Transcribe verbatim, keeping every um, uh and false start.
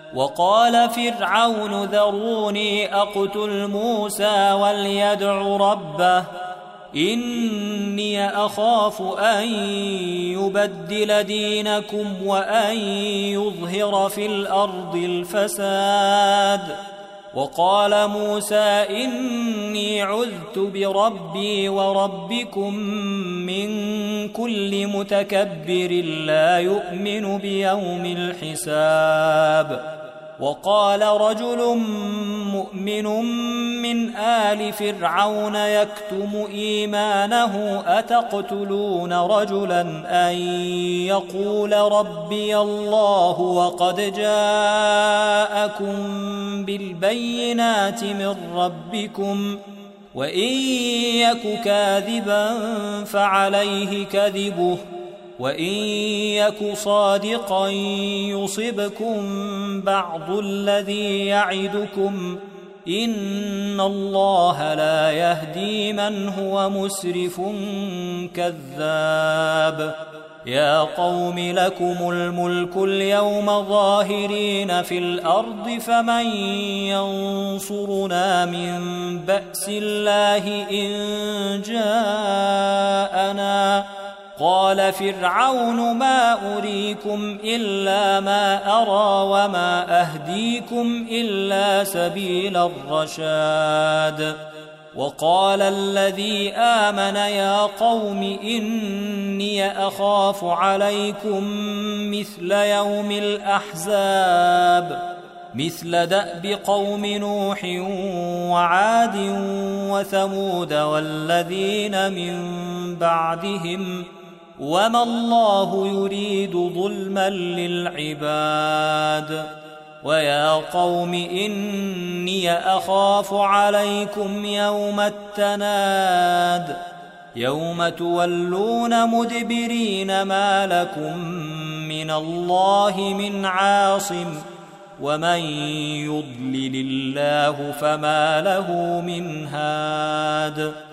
وقال فرعون ذروني أقتل موسى وليدع ربه إني أخاف أن يبدل دينكم وأن يظهر في الأرض الفساد. وقال موسى إني عذت بربي وربكم من كل متكبر لا يؤمن بيوم الحساب. وقال رجل مؤمن من آل فرعون يكتم إيمانه أتقتلون رجلا أن يقول ربي الله وقد جاءكم بالبينات من ربكم وإن يك كاذبا فعليه كذبه وإن يك صادقا يصبكم بعض الذي يعدكم إن الله لا يهدي من هو مسرف كذاب. يا قوم لكم الملك اليوم ظاهرين في الأرض فمن ينصرنا من بأس الله إن جاءنا. قال فرعون ما أريكم إلا ما أرى وما أهديكم إلا سبيل الرشاد. وقال الذي آمن يا قوم إني أخاف عليكم مثل يوم الأحزاب مثل دأب قوم نوح وعاد وثمود والذين من بعدهم وما الله يريد ظلما للعباد. ويا قوم إني أخاف عليكم يوم التناد يوم تولون مدبرين ما لكم من الله من عاصم ومن يضلل الله فما له من هاد.